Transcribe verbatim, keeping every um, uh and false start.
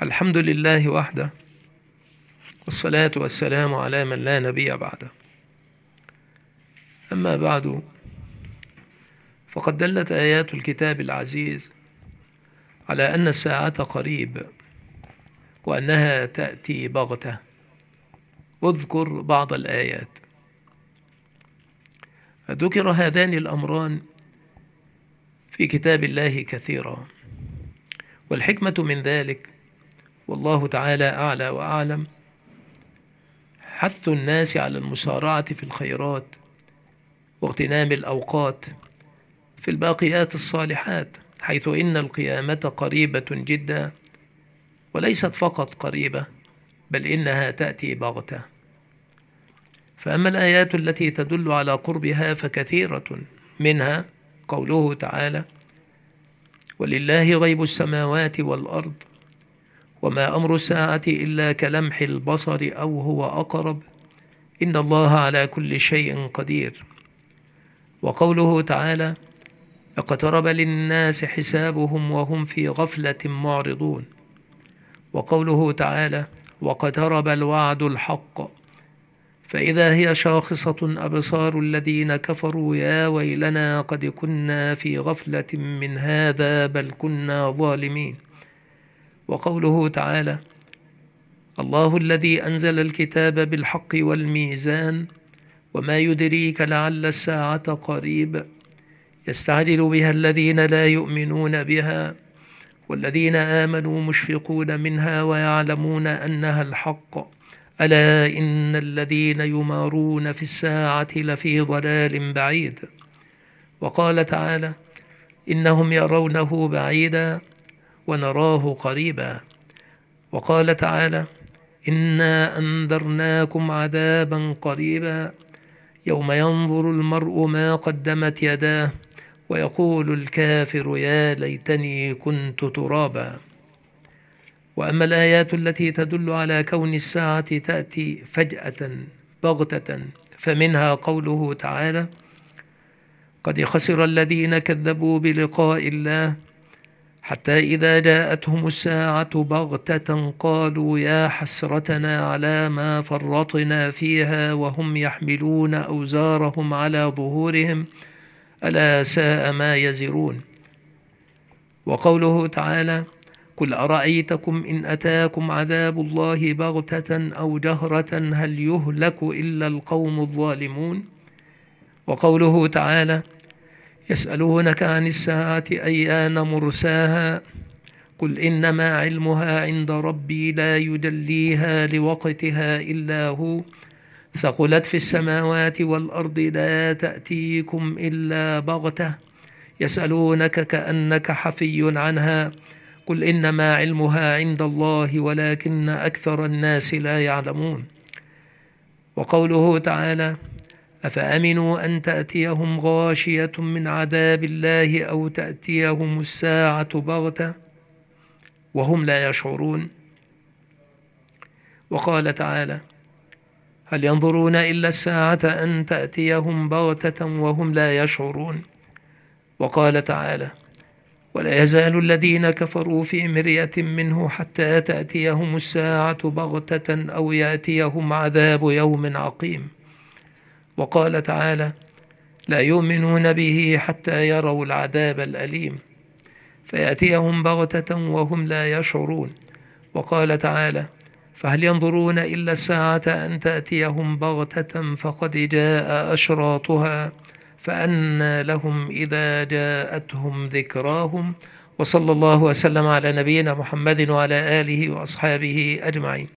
الحمد لله وحده، والصلاة والسلام على من لا نبي بعده. أما بعد، فقد دلت آيات الكتاب العزيز على أن الساعة قريب وأنها تأتي بغتة. اذكر بعض الآيات. ذكر هذان الأمران في كتاب الله كثيرا، والحكمة من ذلك والله تعالى أعلى وأعلم حث الناس على المسارعة في الخيرات واغتنام الأوقات في الباقيات الصالحات، حيث إن القيامة قريبة جدا، وليست فقط قريبة بل إنها تأتي بغتة. فأما الآيات التي تدل على قربها فكثيرة، منها قوله تعالى: ولله غيب السماوات والأرض وما أمر الساعة إلا كلمح البصر أو هو أقرب إن الله على كل شيء قدير. وقوله تعالى: اقترب للناس حسابهم وهم في غفلة معرضون. وقوله تعالى: واقترب الوعد الحق فإذا هي شاخصة أبصار الذين كفروا يا ويلنا قد كنا في غفلة من هذا بل كنا ظالمين. وقوله تعالى: الله الذي أنزل الكتاب بالحق والميزان وما يدريك لعل الساعة قريب يستعجل بها الذين لا يؤمنون بها والذين آمنوا مشفقون منها ويعلمون أنها الحق ألا إن الذين يمارون في الساعة لفي ضلال بعيد. وقال تعالى: إنهم يرونه بعيدا ونراه قريبا. وقال تعالى: إنا أنذرناكم عذابا قريبا يوم ينظر المرء ما قدمت يداه ويقول الكافر يا ليتني كنت ترابا. وأما الآيات التي تدل على كون الساعة تأتي فجأة بغتة فمنها قوله تعالى: قد خسر الذين كذبوا بلقاء الله حتى إذا جاءتهم الساعة بغتة قالوا يا حسرتنا على ما فرطنا فيها وهم يحملون أوزارهم على ظهورهم ألا ساء ما يزرون. وقوله تعالى: قل أرأيتكم إن أتاكم عذاب الله بغتة أو جهرة هل يهلك إلا القوم الظالمون. وقوله تعالى: يسألونك عن الساعة أيان مرساها قل إنما علمها عند ربي لا يجليها لوقتها إلا هو ثقلت في السماوات والأرض لا تأتيكم إلا بغتة يسألونك كأنك حفي عنها قل إنما علمها عند الله ولكن أكثر الناس لا يعلمون. وقوله تعالى: أفأمنوا أن تأتيهم غاشية من عذاب الله أو تأتيهم الساعة بغتة وهم لا يشعرون. وقال تعالى: هل ينظرون إلا الساعة أن تأتيهم بغتة وهم لا يشعرون. وقال تعالى: ولا يزال الذين كفروا في مرية منه حتى تأتيهم الساعة بغتة أو يأتيهم عذاب يوم عقيم. وقال تعالى: لا يؤمنون به حتى يروا العذاب الأليم فيأتيهم بغتة وهم لا يشعرون. وقال تعالى: فهل ينظرون إلا الساعة أن تأتيهم بغتة فقد جاء أشراطها فأنى لهم إذا جاءتهم ذكراهم. وصلى الله وسلم على نبينا محمد وعلى آله وأصحابه أجمعين.